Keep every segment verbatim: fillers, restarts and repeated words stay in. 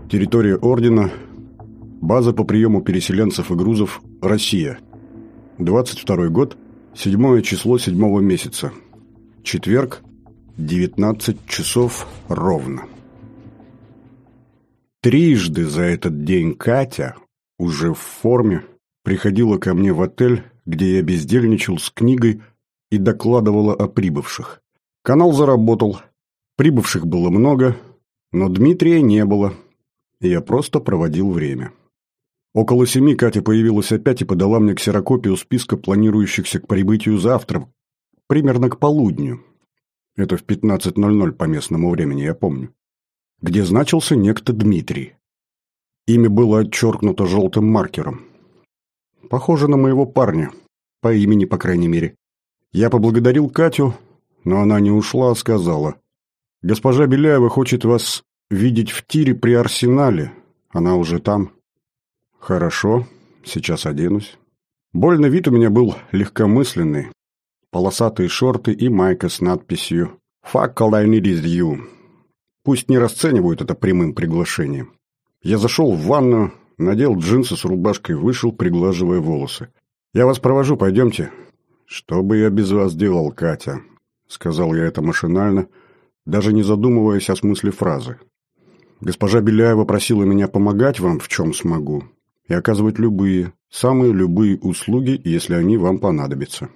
Территория Ордена. База по приему переселенцев и грузов. Россия. двадцать второй год. Седьмое число седьмого месяца. Четверг. девятнадцать часов ровно. Трижды за этот день Катя, уже в форме, приходила ко мне в отель, где я бездельничал с книгой и докладывала о прибывших. Канал заработал. Прибывших было много, но Дмитрия не было, и я просто проводил время. Около семи Катя появилась опять и подала мне ксерокопию списка планирующихся к прибытию завтра, примерно к полудню. Это в пятнадцать ноль ноль по местному времени, я помню. Где значился некто Дмитрий. Имя было отчеркнуто желтым маркером. Похоже на моего парня, по имени, по крайней мере. Я поблагодарил Катю, но она не ушла, а сказала: «Госпожа Беляева хочет вас видеть в тире при Арсенале. Она уже там». «Хорошо, сейчас оденусь». Больно вид у меня был легкомысленный. Полосатые шорты и майка с надписью «Fuck all I need is you». Пусть не расценивают это прямым приглашением. Я зашел в ванную, надел джинсы с рубашкой, вышел, приглаживая волосы. «Я вас провожу, пойдемте». «Что бы я без вас делал, Катя?» — сказал я это машинально, даже не задумываясь о смысле фразы. «Госпожа Беляева просила меня помогать вам, в чем смогу, и оказывать любые, самые любые услуги, если они вам понадобятся».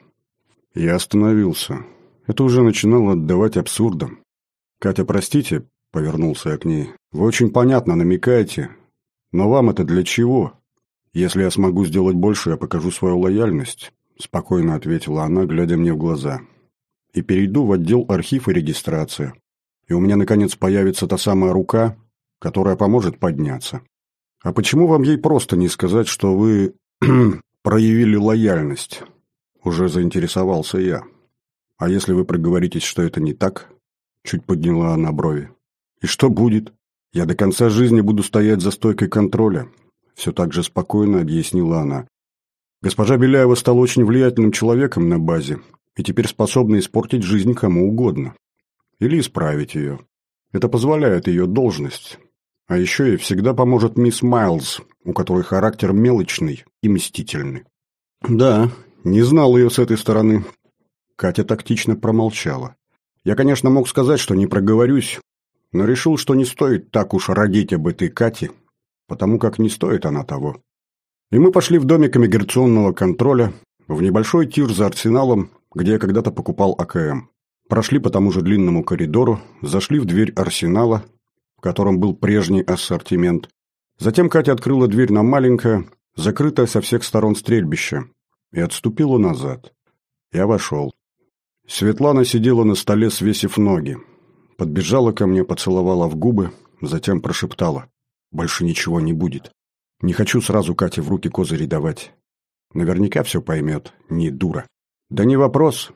Я остановился. Это уже начинало отдавать абсурдом. «Катя, простите», — повернулся я к ней, — «вы очень понятно намекаете, но вам это для чего? Если я смогу сделать больше, я покажу свою лояльность», — спокойно ответила она, глядя мне в глаза. «И перейду в отдел архив и регистрация. И у меня, наконец, появится та самая рука, которая поможет подняться». «А почему вам ей просто не сказать, что вы проявили лояльность?» Уже заинтересовался я. «А если вы проговоритесь, что это не так?» Чуть подняла она брови. «И что будет? Я до конца жизни буду стоять за стойкой контроля», все так же спокойно объяснила она. «Госпожа Беляева стала очень влиятельным человеком на базе и теперь способна испортить жизнь кому угодно. Или исправить ее. Это позволяет ее должность. А еще ей всегда поможет мисс Майлз, у которой характер мелочный и мстительный». «Да, не знал ее с этой стороны». Катя тактично промолчала. Я, конечно, мог сказать, что не проговорюсь, но решил, что не стоит так уж родить об этой Кате, потому как не стоит она того. И мы пошли в домик иммиграционного контроля, в небольшой тир за Арсеналом, где я когда-то покупал А К М. Прошли по тому же длинному коридору, зашли в дверь Арсенала, в котором был прежний ассортимент. Затем Катя открыла дверь на маленькое, закрытое со всех сторон стрельбище, и отступила назад. Я вошел. Светлана сидела на столе, свесив ноги. Подбежала ко мне, поцеловала в губы, затем прошептала: «Больше ничего не будет. Не хочу сразу Кате в руки козыри давать. Наверняка все поймет, не дура». «Да не вопрос.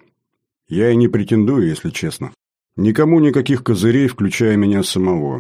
Я и не претендую, если честно. Никому никаких козырей, включая меня самого.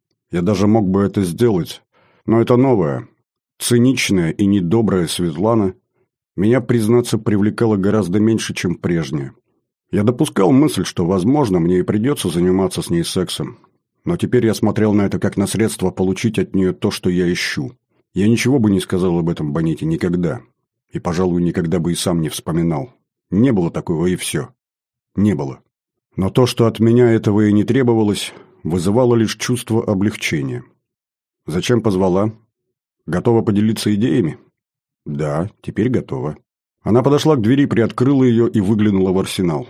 Я даже мог бы это сделать, но это новая, циничная и недобрая Светлана меня, признаться, привлекала гораздо меньше, чем прежняя. Я допускал мысль, что, возможно, мне и придется заниматься с ней сексом, но теперь я смотрел на это как на средство получить от нее то, что я ищу. Я ничего бы не сказал об этом Боните никогда, и, пожалуй, никогда бы и сам не вспоминал. Не было такого, и все. Не было. Но то, что от меня этого и не требовалось, вызывало лишь чувство облегчения. «Зачем позвала? Готова поделиться идеями?» «Да, теперь готова». Она подошла к двери, приоткрыла ее и выглянула в Арсенал.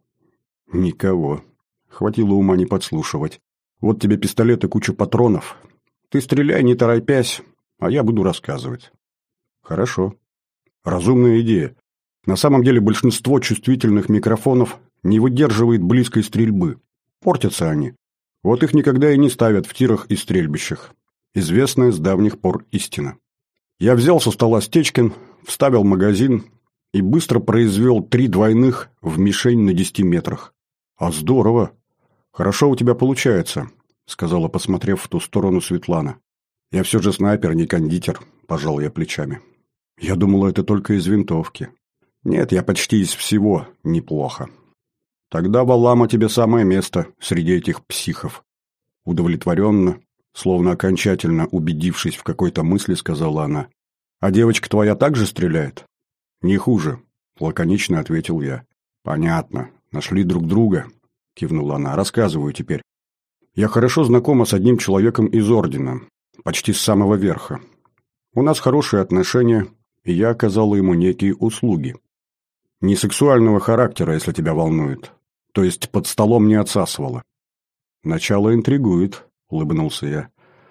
«Никого. Хватило ума не подслушивать. Вот тебе пистолет и куча патронов. Ты стреляй, не торопясь, а я буду рассказывать». «Хорошо. Разумная идея. На самом деле большинство чувствительных микрофонов не выдерживает близкой стрельбы. Портятся они. Вот их никогда и не ставят в тирах и стрельбищах. Известная с давних пор истина». Я взял со стола Стечкин, вставил магазин и быстро произвел три двойных в мишень на десяти метрах. «А здорово! Хорошо у тебя получается», — сказала, посмотрев в ту сторону, Светлана. «Я все же снайпер, не кондитер», — пожал я плечами. «Я думала, это только из винтовки». «Нет, я почти из всего неплохо». «Тогда в Алама тебе самое место среди этих психов». Удовлетворенно, Словно окончательно убедившись в какой-то мысли, сказала она. «А девочка твоя также стреляет?» «Не хуже», — лаконично ответил я. «Понятно. Нашли друг друга», — кивнула она. «Рассказываю теперь. Я хорошо знакома с одним человеком из Ордена, почти с самого верха. У нас хорошие отношения, и я оказала ему некие услуги. Не сексуального характера, если тебя волнует. То есть под столом не отсасывала». «Начало интригует», — улыбнулся я.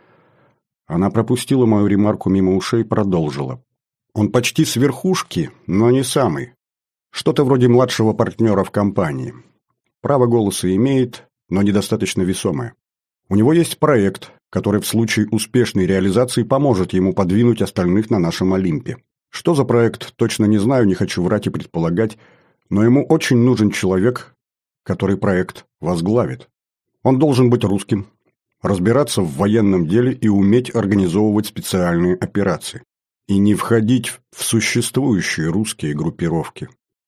Она пропустила мою ремарку мимо ушей и продолжила. «Он почти с верхушки, но не самый. Что-то вроде младшего партнера в компании. Право голоса имеет, но недостаточно весомое. У него есть проект, который в случае успешной реализации поможет ему подвинуть остальных на нашем Олимпе. Что за проект, точно не знаю, не хочу врать и предполагать, но ему очень нужен человек, который проект возглавит. Он должен быть русским, разбираться в военном деле и уметь организовывать специальные операции. И не входить в существующие русские группировки.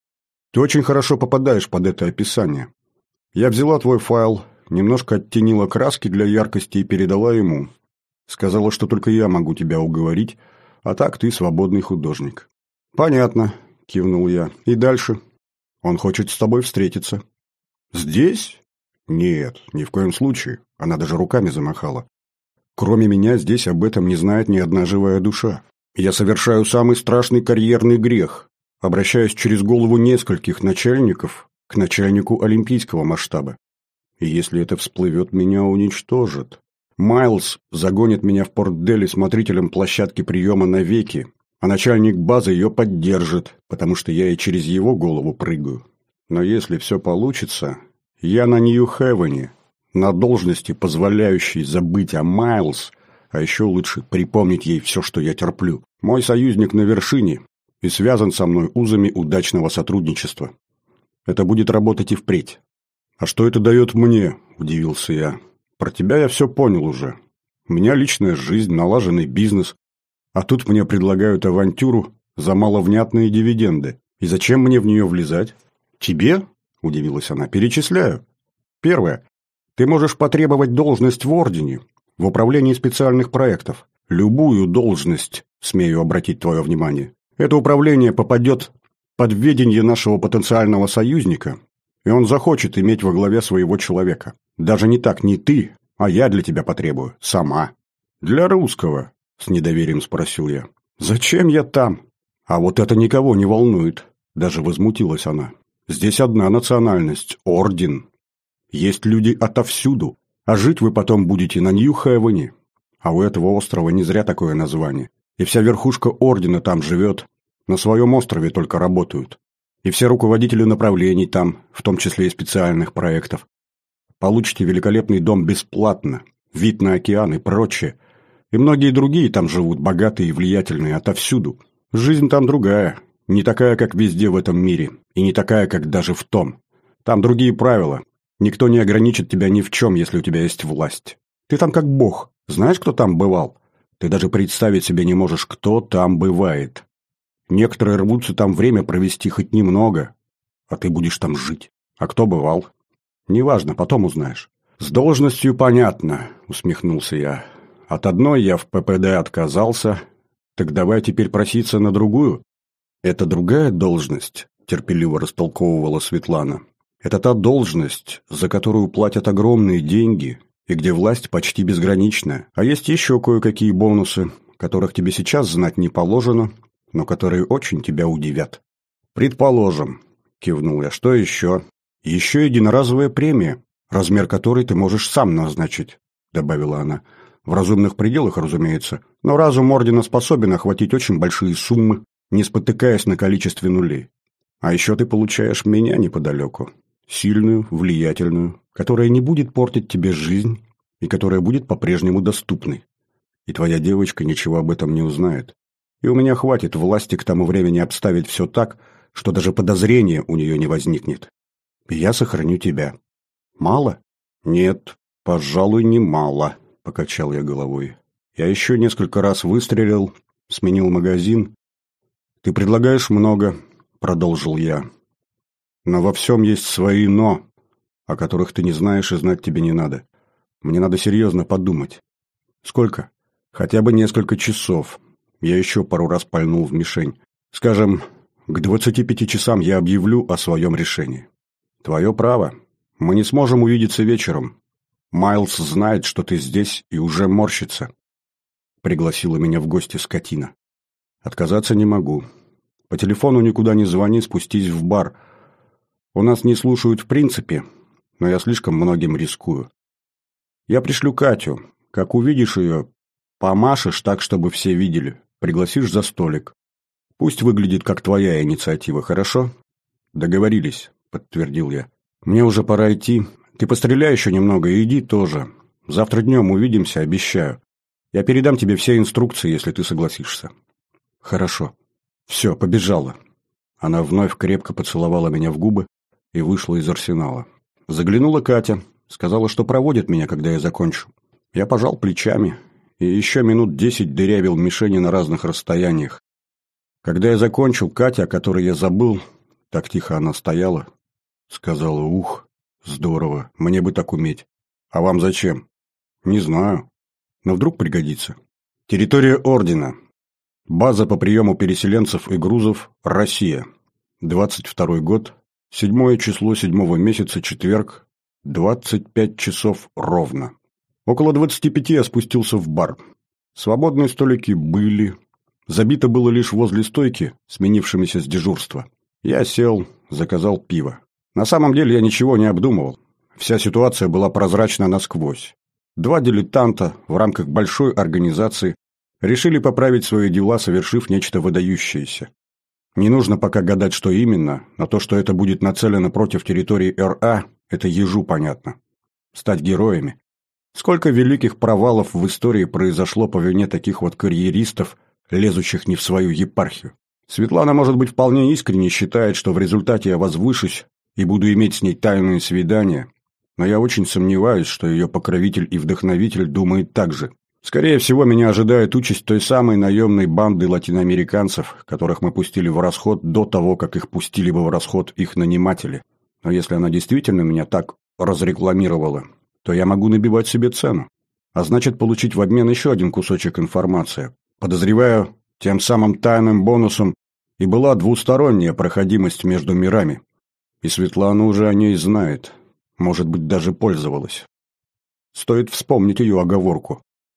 Ты очень хорошо попадаешь под это описание. Я взяла твой файл, немножко оттенила краски для яркости и передала ему. Сказала, что только я могу тебя уговорить, а так ты свободный художник». «Понятно», — кивнул я. «И дальше? Он хочет с тобой встретиться». «Здесь?» «Нет, ни в коем случае». Она даже руками замахала. «Кроме меня здесь об этом не знает ни одна живая душа. Я совершаю самый страшный карьерный грех, обращаясь через голову нескольких начальников к начальнику олимпийского масштаба. И если это всплывет, меня уничтожит. Майлз загонит меня в Порт-Дели смотрителем площадки приема навеки, а начальник базы ее поддержит, потому что я и через его голову прыгаю. Но если все получится, я на Нью-Хевене, на должности, позволяющей забыть о Майлз, а еще лучше припомнить ей все, что я терплю. Мой союзник на вершине и связан со мной узами удачного сотрудничества. Это будет работать и впредь». «А что это дает мне?» – удивился я. «Про тебя я все понял уже. У меня личная жизнь, налаженный бизнес. А тут мне предлагают авантюру за маловнятные дивиденды. И зачем мне в нее влезать?» «Тебе?» – удивилась она. «Перечисляю. Первое. Ты можешь потребовать должность в Ордене, в управлении специальных проектов. Любую должность, смею обратить твое внимание. Это управление попадет под ведение нашего потенциального союзника, и он захочет иметь во главе своего человека. Даже не так, не ты, а я для тебя потребую. Сама». «Для русского?» – с недоверием спросил я. «Зачем я там?» «А вот это никого не волнует», – даже возмутилась она. «Здесь одна национальность – Орден. Есть люди отовсюду, а жить вы потом будете на Нью-Хевене. А у этого острова не зря такое название. И вся верхушка Ордена там живет, на своем острове только работают. И все руководители направлений там, в том числе и специальных проектов. Получите великолепный дом бесплатно, вид на океан и прочее. И многие другие там живут, богатые и влиятельные, отовсюду. Жизнь там другая, не такая, как везде в этом мире, и не такая, как даже в том. Там другие правила. Никто не ограничит тебя ни в чем, если у тебя есть власть. Ты там как бог. Знаешь, кто там бывал? Ты даже представить себе не можешь, кто там бывает. Некоторые рвутся там время провести хоть немного, а ты будешь там жить. А кто бывал? Неважно, потом узнаешь». «С должностью понятно», — усмехнулся я. «От одной я в ППД отказался, так давай теперь проситься на другую». «Это другая должность», — терпеливо растолковывала Светлана. «Это та должность, за которую платят огромные деньги и где власть почти безграничная. А есть еще кое-какие бонусы, которых тебе сейчас знать не положено, но которые очень тебя удивят». «Предположим», — кивнул я, — «что еще?» «Еще единоразовая премия, размер которой ты можешь сам назначить», — добавила она. «В разумных пределах, разумеется, но разум Ордена способен охватить очень большие суммы, не спотыкаясь на количестве нулей. А еще ты получаешь меня неподалеку, сильную, влиятельную, которая не будет портить тебе жизнь и которая будет по-прежнему доступной. И твоя девочка ничего об этом не узнает. И у меня хватит власти к тому времени обставить все так, что даже подозрения у нее не возникнет. И я сохраню тебя. Мало? Нет, пожалуй, не мало, покачал я головой. Я еще несколько раз выстрелил, сменил магазин. Ты предлагаешь много, продолжил я. Но во всем есть свои «но», о которых ты не знаешь и знать тебе не надо. Мне надо серьезно подумать. Сколько? Хотя бы несколько часов. Я еще пару раз пальнул в мишень. Скажем, к двадцати пяти часам я объявлю о своем решении. Твое право. Мы не сможем увидеться вечером. Майлз знает, что ты здесь, и уже морщится. Пригласила меня в гости скотина. Отказаться не могу. По телефону никуда не звони, спустись в бар. У нас не слушают в принципе, но я слишком многим рискую. Я пришлю Катю. Как увидишь ее, помашешь так, чтобы все видели. Пригласишь за столик. Пусть выглядит как твоя инициатива, хорошо? Договорились, подтвердил я. Мне уже пора идти. Ты постреляй еще немного и иди тоже. Завтра днем увидимся, обещаю. Я передам тебе все инструкции, если ты согласишься. Хорошо. Все, побежала. Она вновь крепко поцеловала меня в губы и вышла из арсенала. Заглянула Катя, сказала, что проводит меня, когда я закончу. Я пожал плечами и еще минут десять дырявил мишени на разных расстояниях. Когда я закончил, Катя, о которой я забыл, так тихо она стояла, сказала: «Ух, здорово, мне бы так уметь. А вам зачем?» «Не знаю, но вдруг пригодится». Территория Ордена. База по приему переселенцев и грузов «Россия». двадцать второй год, седьмое число седьмого месяца, четверг, двадцать пять часов ровно. Около двадцати пяти я спустился в бар. Свободные столики были. Забито было лишь возле стойки, сменившимися с дежурства. Я сел, заказал пиво. На самом деле я ничего не обдумывал. Вся ситуация была прозрачна насквозь. Два дилетанта в рамках большой организации решили поправить свои дела, совершив нечто выдающееся. Не нужно пока гадать, что именно, но то, что это будет нацелено против территории Эр А, это ежу понятно. Стать героями. Сколько великих провалов в истории произошло по вине таких вот карьеристов, лезущих не в свою епархию. Светлана, может быть, вполне искренне считает, что в результате я возвышусь и буду иметь с ней тайные свидания, но я очень сомневаюсь, что ее покровитель и вдохновитель думает так же. Скорее всего, меня ожидает участь той самой наемной банды латиноамериканцев, которых мы пустили в расход до того, как их пустили бы в расход их наниматели. Но если она действительно меня так разрекламировала, то я могу набивать себе цену, а значит получить в обмен еще один кусочек информации. Подозреваю, тем самым тайным бонусом и была двусторонняя проходимость между мирами. И Светлана уже о ней знает, может быть, даже пользовалась. Стоит вспомнить ее оговорку.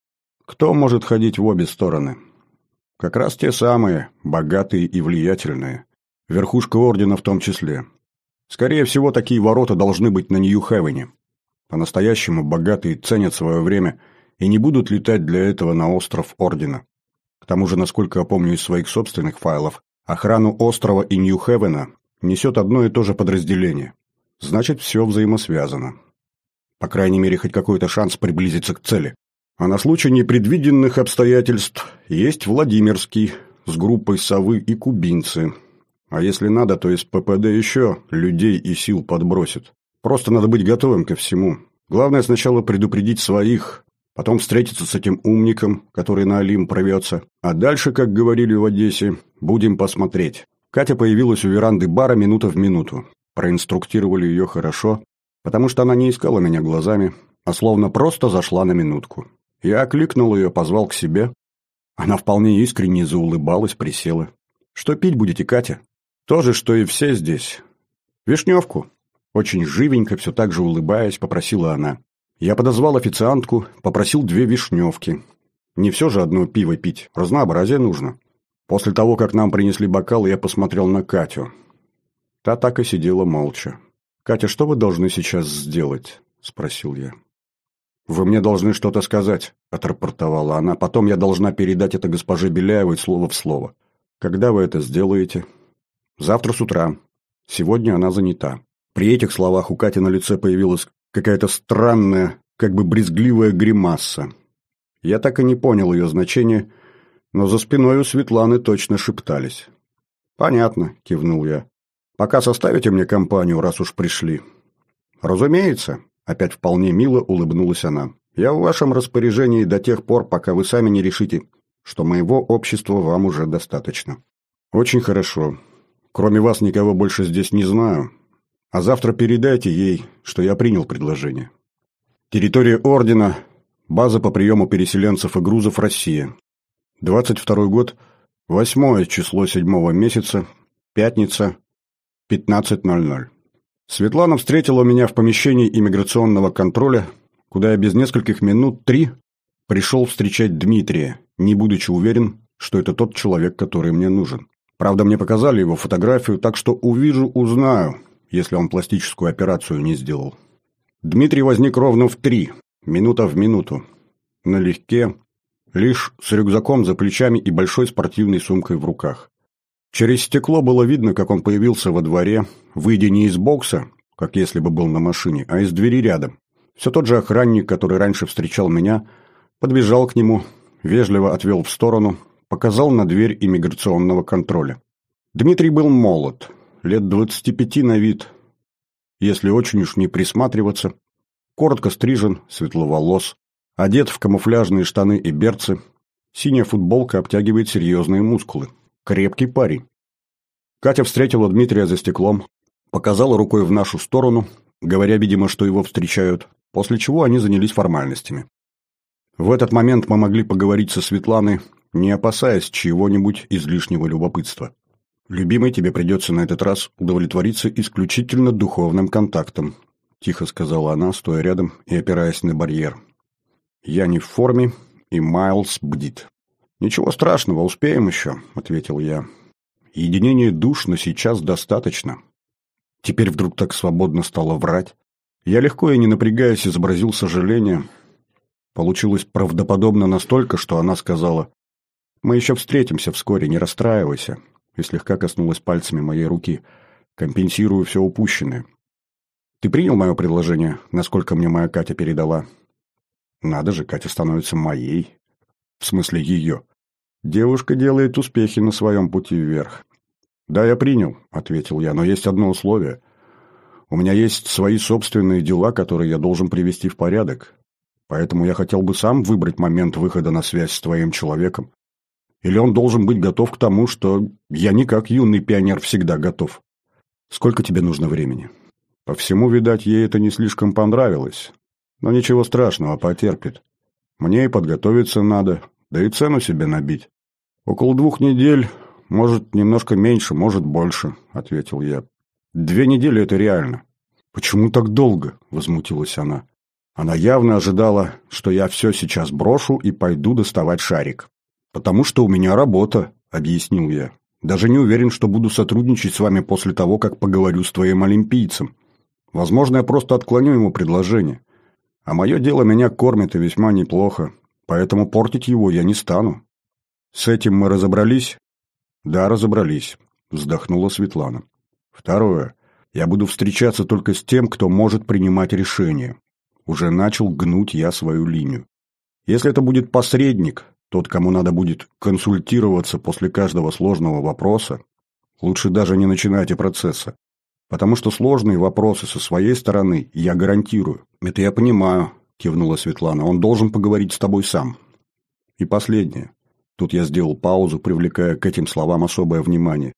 Кто может ходить в обе стороны? Как раз те самые, богатые и влиятельные. Верхушка Ордена в том числе. Скорее всего, такие ворота должны быть на Нью-Хевене. По-настоящему богатые ценят свое время и не будут летать для этого на остров Ордена. К тому же, насколько я помню из своих собственных файлов, охрану острова и Нью-Хевена несет одно и то же подразделение. Значит, все взаимосвязано. По крайней мере, хоть какой-то шанс приблизиться к цели. А на случай непредвиденных обстоятельств есть Владимирский с группой «Совы» и кубинцы. А если надо, то из Пэ Пэ Дэ еще людей и сил подбросит. Просто надо быть готовым ко всему. Главное сначала предупредить своих, потом встретиться с этим умником, который на Олимп рвется. А дальше, как говорили в Одессе, будем посмотреть. Катя появилась у веранды бара минута в минуту. Проинструктировали ее хорошо, потому что она не искала меня глазами, а словно просто зашла на минутку. Я окликнул ее, позвал к себе. Она вполне искренне заулыбалась, присела. «Что пить будете, Катя?» «То же, что и все здесь. Вишневку». Очень живенько, все так же улыбаясь, попросила она. Я подозвал официантку, попросил две вишневки. Не все же одно пиво пить, разнообразие нужно. После того, как нам принесли бокалы, я посмотрел на Катю. Та так и сидела молча. «Катя, что вы должны сейчас сделать?» – спросил я. «Вы мне должны что-то сказать», – отрапортовала она. «Потом я должна передать это госпоже Беляевой слово в слово. Когда вы это сделаете?» «Завтра с утра. Сегодня она занята». При этих словах у Кати на лице появилась какая-то странная, как бы брезгливая гримаса. Я так и не понял ее значения, но за спиной у Светланы точно шептались. «Понятно», – кивнул я. «Пока составите мне компанию, раз уж пришли». «Разумеется», – опять вполне мило улыбнулась она. «Я в вашем распоряжении до тех пор, пока вы сами не решите, что моего общества вам уже достаточно». «Очень хорошо. Кроме вас никого больше здесь не знаю. А завтра передайте ей, что я принял предложение. Территория Ордена База по приему переселенцев и грузов «Россия». двадцать второй год, восьмое число седьмого месяца, пятница, пятнадцать ноль ноль. Светлана встретила меня в помещении иммиграционного контроля, куда я без нескольких минут три пришел встречать Дмитрия, не будучи уверен, что это тот человек, который мне нужен. Правда, мне показали его фотографию, так что увижу, узнаю, если он пластическую операцию не сделал. Дмитрий возник ровно в три, минута в минуту, налегке, лишь с рюкзаком за плечами и большой спортивной сумкой в руках. Через стекло было видно, как он появился во дворе, выйдя не из бокса, как если бы был на машине, а из двери рядом. Все тот же охранник, который раньше встречал меня, подбежал к нему, вежливо отвел в сторону, показал на дверь иммиграционного контроля. Дмитрий был молод, лет двадцати пяти на вид, если очень уж не присматриваться, коротко стрижен, светловолос, одет в камуфляжные штаны и берцы, синяя футболка обтягивает серьезные мускулы. Крепкий парень. Катя встретила Дмитрия за стеклом, показала рукой в нашу сторону, говоря, видимо, что его встречают, после чего они занялись формальностями. В этот момент мы могли поговорить со Светланой, не опасаясь чьего-нибудь излишнего любопытства. «Любимый, тебе придется на этот раз удовлетвориться исключительно духовным контактом», – тихо сказала она, стоя рядом и опираясь на барьер. «Я не в форме, и Майлз бдит». «Ничего страшного, успеем еще», — ответил я. «Единение душ, но сейчас достаточно». Теперь вдруг так свободно стало врать. Я легко и не напрягаясь изобразил сожаление. Получилось правдоподобно настолько, что она сказала: «Мы еще встретимся вскоре, не расстраивайся», и слегка коснулась пальцами моей руки. «Компенсирую все упущенное». «Ты принял мое предложение, насколько мне моя Катя передала?» «Надо же, Катя становится моей». В смысле ее. Девушка делает успехи на своем пути вверх. «Да, я принял», — ответил я, — «но есть одно условие. У меня есть свои собственные дела, которые я должен привести в порядок. Поэтому я хотел бы сам выбрать момент выхода на связь с твоим человеком. Или он должен быть готов к тому, что я не как юный пионер всегда готов. Сколько тебе нужно времени?» По всему, видать, ей это не слишком понравилось. Но ничего страшного, потерпит. Мне и подготовиться надо, да и цену себе набить. Около двух недель, может, немножко меньше, может, больше, — ответил я. Две недели — это реально. Почему так долго? — возмутилась она. Она явно ожидала, что я все сейчас брошу и пойду доставать шарик. Потому что у меня работа, — объяснил я. Даже не уверен, что буду сотрудничать с вами после того, как поговорю с твоим олимпийцем. Возможно, я просто отклоню ему предложение. А мое дело меня кормит и весьма неплохо, поэтому портить его я не стану. С этим мы разобрались? Да, разобрались, вздохнула Светлана. Второе. Я буду встречаться только с тем, кто может принимать решения. Уже начал гнуть я свою линию. Если это будет посредник, тот, кому надо будет консультироваться после каждого сложного вопроса, лучше даже не начинайте процесса. Потому что сложные вопросы со своей стороны я гарантирую. Это я понимаю, кивнула Светлана. Он должен поговорить с тобой сам. И последнее. Тут я сделал паузу, привлекая к этим словам особое внимание.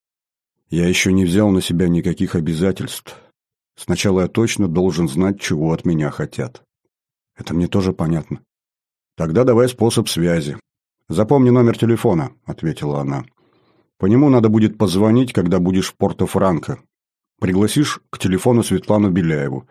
Я еще не взял на себя никаких обязательств. Сначала я точно должен знать, чего от меня хотят. Это мне тоже понятно. Тогда давай способ связи. Запомни номер телефона, ответила она. По нему надо будет позвонить, когда будешь в Порто-Франко. Пригласишь к телефону Светлану Беляеву.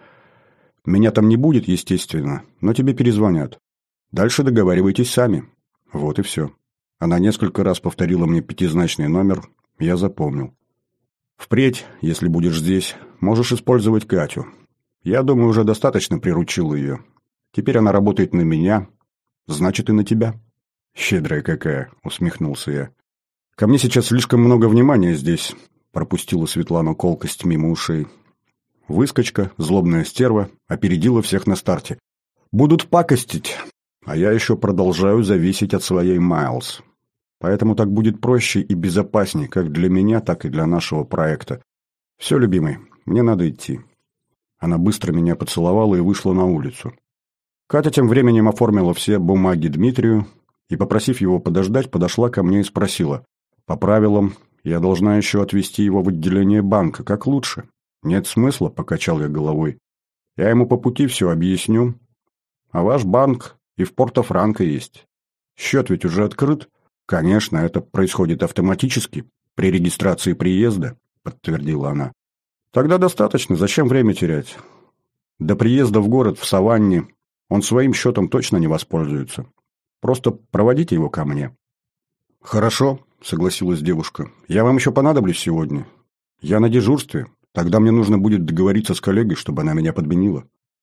Меня там не будет, естественно, но тебе перезвонят. Дальше договаривайтесь сами. Вот и все. Она несколько раз повторила мне пятизначный номер, я запомнил. Впредь, если будешь здесь, можешь использовать Катю. Я думаю, уже достаточно приручил ее. Теперь она работает на меня, значит и на тебя. Щедрая какая, усмехнулся я. Ко мне сейчас слишком много внимания здесь. Пропустила Светлану колкость мимо ушей. Выскочка, злобная стерва, опередила всех на старте. Будут пакостить, а я еще продолжаю зависеть от своей Майлз. Поэтому так будет проще и безопаснее как для меня, так и для нашего проекта. Все, любимый, мне надо идти. Она быстро меня поцеловала и вышла на улицу. Катя тем временем оформила все бумаги Дмитрию и, попросив его подождать, подошла ко мне и спросила. По правилам, я должна еще отвезти его в отделение банка. Как лучше? Нет смысла, покачал я головой. Я ему по пути все объясню. А ваш банк И в Порто-Франко есть. Счет ведь уже открыт. Конечно, это происходит автоматически при регистрации приезда, подтвердила она. Тогда достаточно, зачем время терять? До приезда в город в Саванне он своим счетом точно не воспользуется. Просто проводите его ко мне. Хорошо, согласилась девушка. Я вам еще понадоблюсь сегодня. Я на дежурстве. Тогда мне нужно будет договориться с коллегой, чтобы она меня подменила.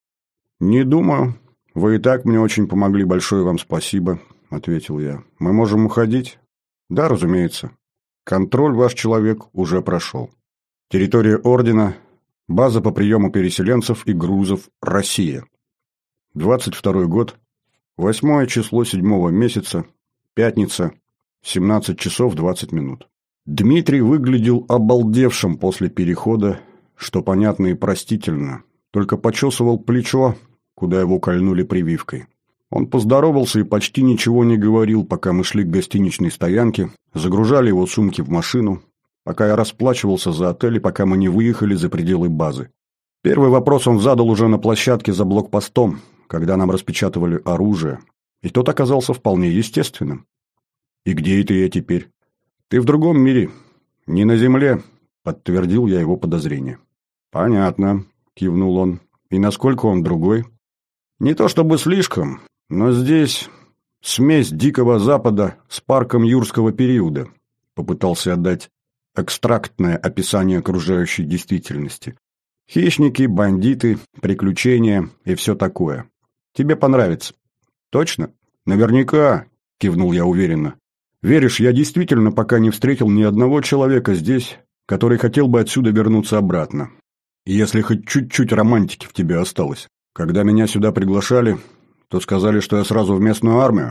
Не думаю. Вы и так мне очень помогли. Большое вам спасибо, ответил я. Мы можем уходить? Да, разумеется. Контроль ваш человек уже прошел. Территория ордена. База по приему переселенцев и грузов «Россия». двадцать второй год. Восьмое число седьмого месяца. Пятница. семнадцать часов двадцать минут. Дмитрий выглядел обалдевшим после перехода, что понятно и простительно. Только почесывал плечо, куда его кольнули прививкой. Он поздоровался и почти ничего не говорил, пока мы шли к гостиничной стоянке, загружали его сумки в машину, пока я расплачивался за отель и пока мы не выехали за пределы базы. Первый вопрос он задал уже на площадке за блокпостом, когда нам распечатывали оружие, и тот оказался вполне естественным. «И где это я теперь?» «Ты в другом мире, не на земле», — подтвердил я его подозрение. «Понятно», — кивнул он. «И насколько он другой?» «Не то чтобы слишком, но здесь смесь Дикого Запада с парком юрского периода», — попытался отдать экстрактное описание окружающей действительности. «Хищники, бандиты, приключения и все такое. Тебе понравится». «Точно?» «Наверняка», — кивнул я уверенно. «Веришь, я действительно пока не встретил ни одного человека здесь, который хотел бы отсюда вернуться обратно. Если хоть чуть-чуть романтики в тебе осталось. Когда меня сюда приглашали, то сказали, что я сразу в местную армию».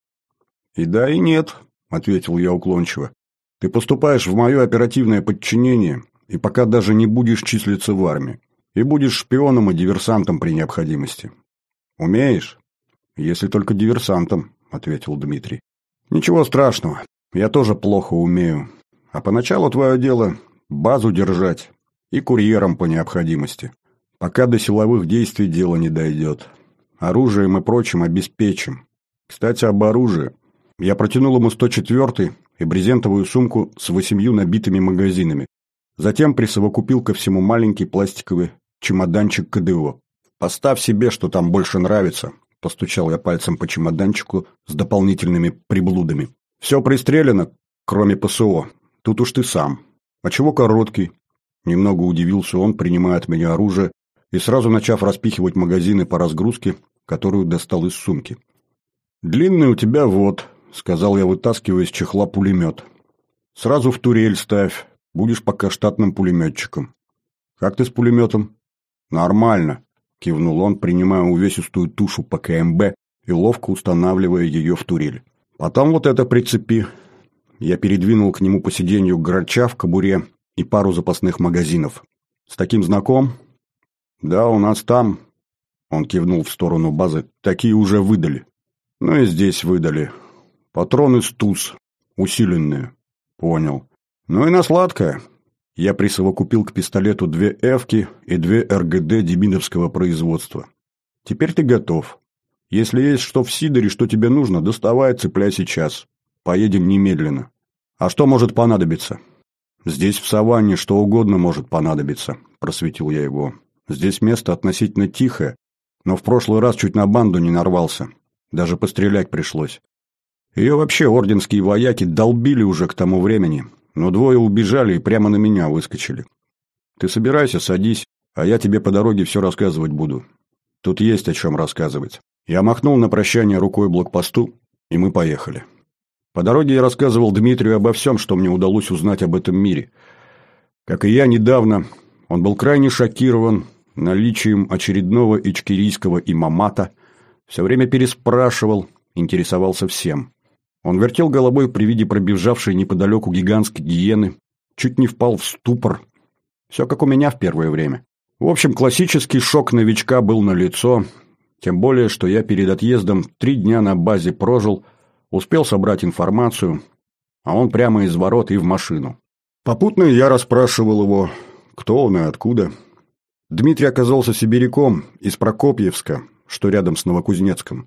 «И да, и нет», — ответил я уклончиво. «Ты поступаешь в мое оперативное подчинение, и пока даже не будешь числиться в армии. И будешь шпионом и диверсантом при необходимости. Умеешь?» «Если только диверсантом», — ответил Дмитрий. «Ничего страшного, я тоже плохо умею. А поначалу твое дело — базу держать и курьером по необходимости. Пока до силовых действий дело не дойдет. Оружием и прочим обеспечим. Кстати, об оружии. Я протянул ему сто четвёртый и брезентовую сумку с восемью набитыми магазинами. Затем присовокупил ко всему маленький пластиковый чемоданчик КДО. «Поставь себе, что там больше нравится», — постучал я пальцем по чемоданчику с дополнительными приблудами. «Все пристрелено, кроме ПСО. Тут уж ты сам. А чего короткий?» Немного удивился он, принимая от меня оружие и сразу начав распихивать магазины по разгрузке, которую достал из сумки. «Длинный у тебя вот», — сказал я, вытаскивая из чехла пулемет. «Сразу в турель ставь, будешь пока штатным пулеметчиком». «Как ты с пулеметом?» «Нормально», — кивнул он, принимая увесистую тушу по КМБ и ловко устанавливая ее в турель. «Потом вот это прицепи». Я передвинул к нему по сиденью грача в кобуре и пару запасных магазинов. «С таким знаком?» «Да, у нас там», — он кивнул в сторону базы, — «такие уже выдали». «Ну и здесь выдали. Патроны СТУС, усиленные». «Понял. Ну и на сладкое». Я присовокупил к пистолету две эвки и две РГД демидовского производства. «Теперь ты готов. Если есть что в Сидоре, что тебе нужно, доставай, цепляй сейчас. Поедем немедленно. А что может понадобиться?» «Здесь в Саванне что угодно может понадобиться», — просветил я его. «Здесь место относительно тихое, но в прошлый раз чуть на банду не нарвался. Даже пострелять пришлось. Ее вообще орденские вояки долбили уже к тому времени, но двое убежали и прямо на меня выскочили. Ты собирайся, садись, а я тебе по дороге все рассказывать буду. Тут есть о чем рассказывать». Я махнул на прощание рукой блокпосту, и мы поехали. По дороге я рассказывал Дмитрию обо всем, что мне удалось узнать об этом мире. Как и я недавно, он был крайне шокирован наличием очередного ичкерийского имамата, все время переспрашивал, интересовался всем. Он вертел головой при виде пробежавшей неподалеку гигантской гиены, чуть не впал в ступор. Все как у меня в первое время. В общем, классический шок новичка был налицо, тем более, что я перед отъездом три дня на базе прожил, успел собрать информацию, а он прямо из ворот и в машину. Попутно я расспрашивал его, кто он и откуда. Дмитрий оказался сибиряком из Прокопьевска, что рядом с Новокузнецком.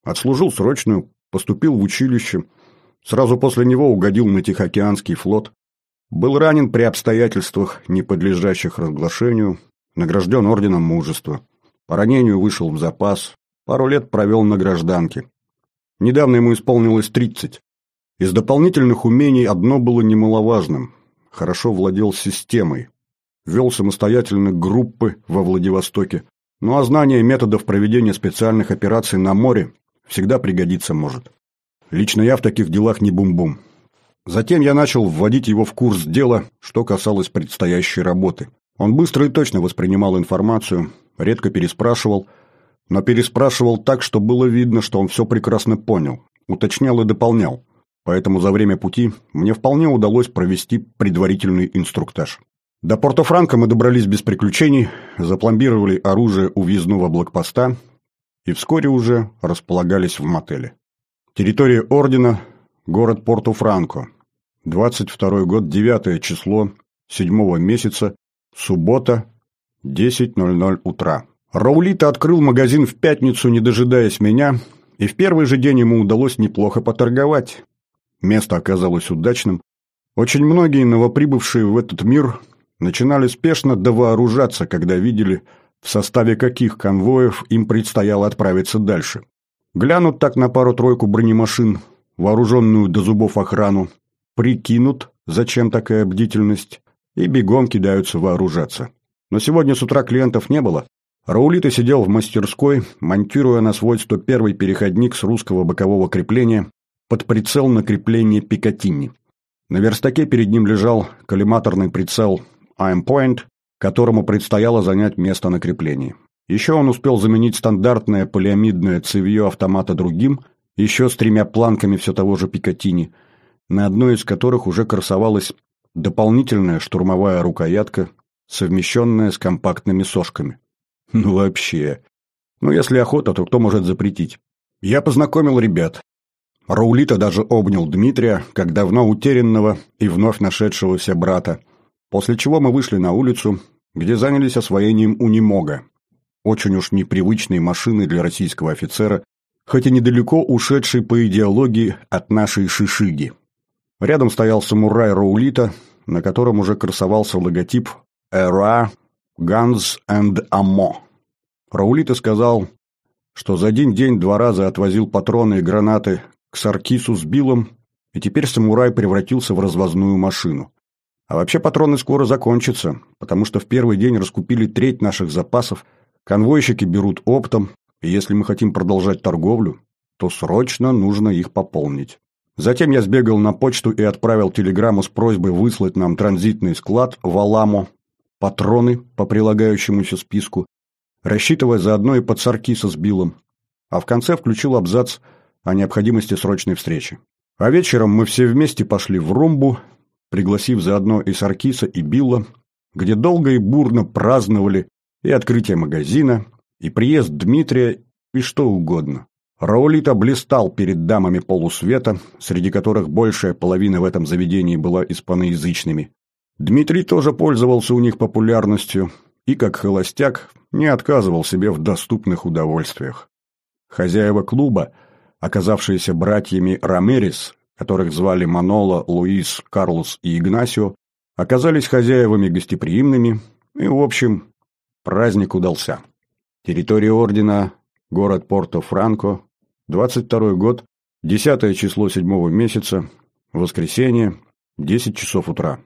Отслужил срочную, поступил в училище. Сразу после него угодил на Тихоокеанский флот. Был ранен при обстоятельствах, не подлежащих разглашению. Награжден орденом Мужества. По ранению вышел в запас. Пару лет провел на гражданке. Недавно ему исполнилось тридцать. Из дополнительных умений одно было немаловажным. Хорошо владел системой. Вел самостоятельно группы во Владивостоке. Ну а знание методов проведения специальных операций на море всегда пригодиться может. Лично я в таких делах не бум-бум. Затем я начал вводить его в курс дела, что касалось предстоящей работы. Он быстро и точно воспринимал информацию, редко переспрашивал, но переспрашивал так, что было видно, что он все прекрасно понял, уточнял и дополнял. Поэтому за время пути мне вполне удалось провести предварительный инструктаж. До Порто-Франко мы добрались без приключений, запломбировали оружие у въездного блокпоста и вскоре уже располагались в мотеле. Территория ордена – город Порто-Франко. двадцать второй год, девятое число, седьмого месяца, суббота, десять ноль ноль утра. Раулито открыл магазин в пятницу, не дожидаясь меня, и в первый же день ему удалось неплохо поторговать. Место оказалось удачным. Очень многие новоприбывшие в этот мир начинали спешно довооружаться, когда видели, в составе каких конвоев им предстояло отправиться дальше. Глянут так на пару-тройку бронемашин, вооруженную до зубов охрану, прикинут, зачем такая бдительность, и бегом кидаются вооружаться. Но сегодня с утра клиентов не было. Раулито сидел в мастерской, монтируя на свой сто первый переходник с русского бокового крепления под прицел на крепление Пикатинни. На верстаке перед ним лежал коллиматорный прицел Aimpoint, которому предстояло занять место на креплении. Еще он успел заменить стандартное полиамидное цевье автомата другим, еще с тремя планками все того же Пикатинни, на одной из которых уже красовалась дополнительная штурмовая рукоятка, совмещенная с компактными сошками. Ну вообще. Ну если охота, то кто может запретить? Я познакомил ребят. Раулито даже обнял Дмитрия, как давно утерянного и вновь нашедшегося брата, после чего мы вышли на улицу, где занялись освоением унимога, очень уж непривычной машины для российского офицера, хоть и недалеко ушедшей по идеологии от нашей шишиги. Рядом стоял самурай Раулито, на котором уже красовался логотип «Эра Guns and Ammo». Раулито сказал, что за один день два раза отвозил патроны и гранаты к Саркису с Биллом, и теперь самурай превратился в развозную машину. А вообще патроны скоро закончатся, потому что в первый день раскупили треть наших запасов, конвойщики берут оптом, и если мы хотим продолжать торговлю, то срочно нужно их пополнить. Затем я сбегал на почту и отправил телеграмму с просьбой выслать нам транзитный склад в Аламо, патроны по прилагающемуся списку, рассчитывая заодно и под Саркиса с Биллом, а в конце включил абзац о необходимости срочной встречи. А вечером мы все вместе пошли в Румбу, пригласив заодно и Саркиса, и Билла, где долго и бурно праздновали и открытие магазина, и приезд Дмитрия, и что угодно. Раулито блистал перед дамами полусвета, среди которых большая половина в этом заведении была испаноязычными. Дмитрий тоже пользовался у них популярностью и, как холостяк, не отказывал себе в доступных удовольствиях. Хозяева клуба, оказавшиеся братьями Рамерис, которых звали Манола, Луис, Карлос и Игнасио, оказались хозяевами гостеприимными, и, в общем, праздник удался. Территория ордена – город Порто-Франко, двадцать второй год, десятое число седьмого месяца, воскресенье, десять часов утра.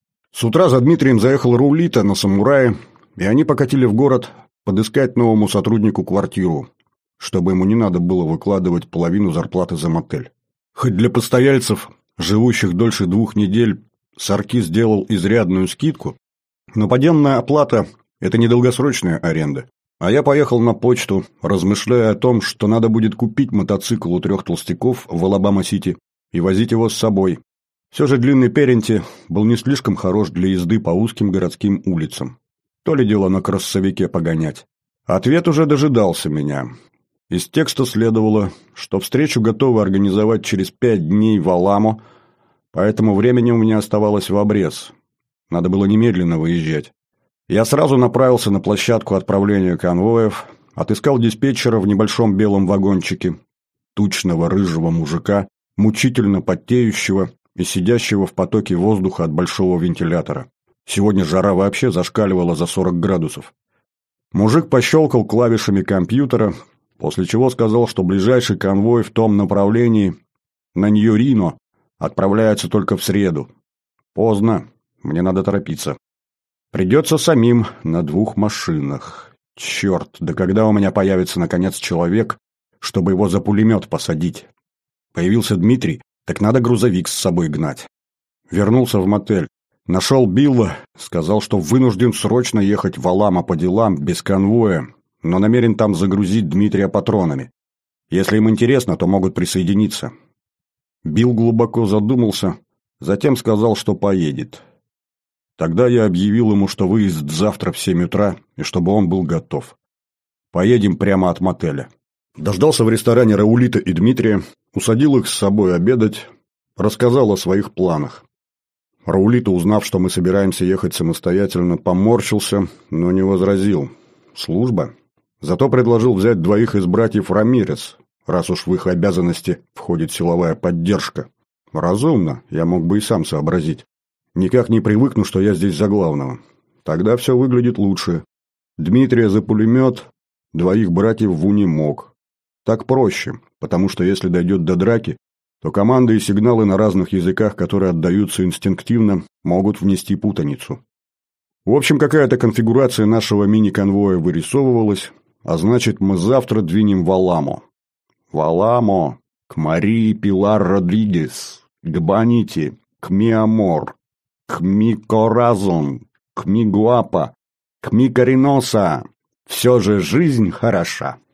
С утра за Дмитрием заехал Раулито на самурае, и они покатили в город подыскать новому сотруднику квартиру, чтобы ему не надо было выкладывать половину зарплаты за мотель. Хоть для постояльцев, живущих дольше двух недель, Саркис сделал изрядную скидку, но подъемная оплата – это недолгосрочная аренда. А я поехал на почту, размышляя о том, что надо будет купить мотоцикл у трех толстяков в Алабама-Сити и возить его с собой. Все же длинный Перенти был не слишком хорош для езды по узким городским улицам. То ли дело на кроссовике погонять. Ответ уже дожидался меня. Из текста следовало, что встречу готовы организовать через пять дней в Аламо, поэтому времени у меня оставалось в обрез. Надо было немедленно выезжать. Я сразу направился на площадку отправления конвоев, отыскал диспетчера в небольшом белом вагончике, тучного рыжего мужика, мучительно потеющего и сидящего в потоке воздуха от большого вентилятора. Сегодня жара вообще зашкаливала за сорок градусов. Мужик пощелкал клавишами компьютера, после чего сказал, что ближайший конвой в том направлении, на Ньюрино, отправляется только в среду. Поздно, мне надо торопиться. Придется самим на двух машинах. Черт, да когда у меня появится наконец человек, чтобы его за пулемет посадить? Появился Дмитрий, так надо грузовик с собой гнать. Вернулся в мотель. Нашел Билла, сказал, что вынужден срочно ехать в Аламо по делам, без конвоя, но намерен там загрузить Дмитрия патронами. Если им интересно, то могут присоединиться. Билл глубоко задумался, затем сказал, что поедет. Тогда я объявил ему, что выезд завтра в семь утра, и чтобы он был готов. Поедем прямо от мотеля. Дождался в ресторане Раулита и Дмитрия, усадил их с собой обедать, рассказал о своих планах. Раулита, узнав, что мы собираемся ехать самостоятельно, поморщился, но не возразил. Служба. Зато предложил взять двоих из братьев Рамирес, раз уж в их обязанности входит силовая поддержка. Разумно, я мог бы и сам сообразить. Никак не привыкну, что я здесь за главного. Тогда все выглядит лучше. Дмитрия за пулемет, двоих братьев в унимог. Так проще, потому что если дойдет до драки, то команды и сигналы на разных языках, которые отдаются инстинктивно, могут внести путаницу. В общем, какая-то конфигурация нашего мини-конвоя вырисовывалась, а значит, мы завтра двинем в Аламо. В Аламо, к Марии Пилар Родригес, к Боните, к Миамор, к Микоразон, к Мигуапа, к Микариноса. Все же жизнь хороша.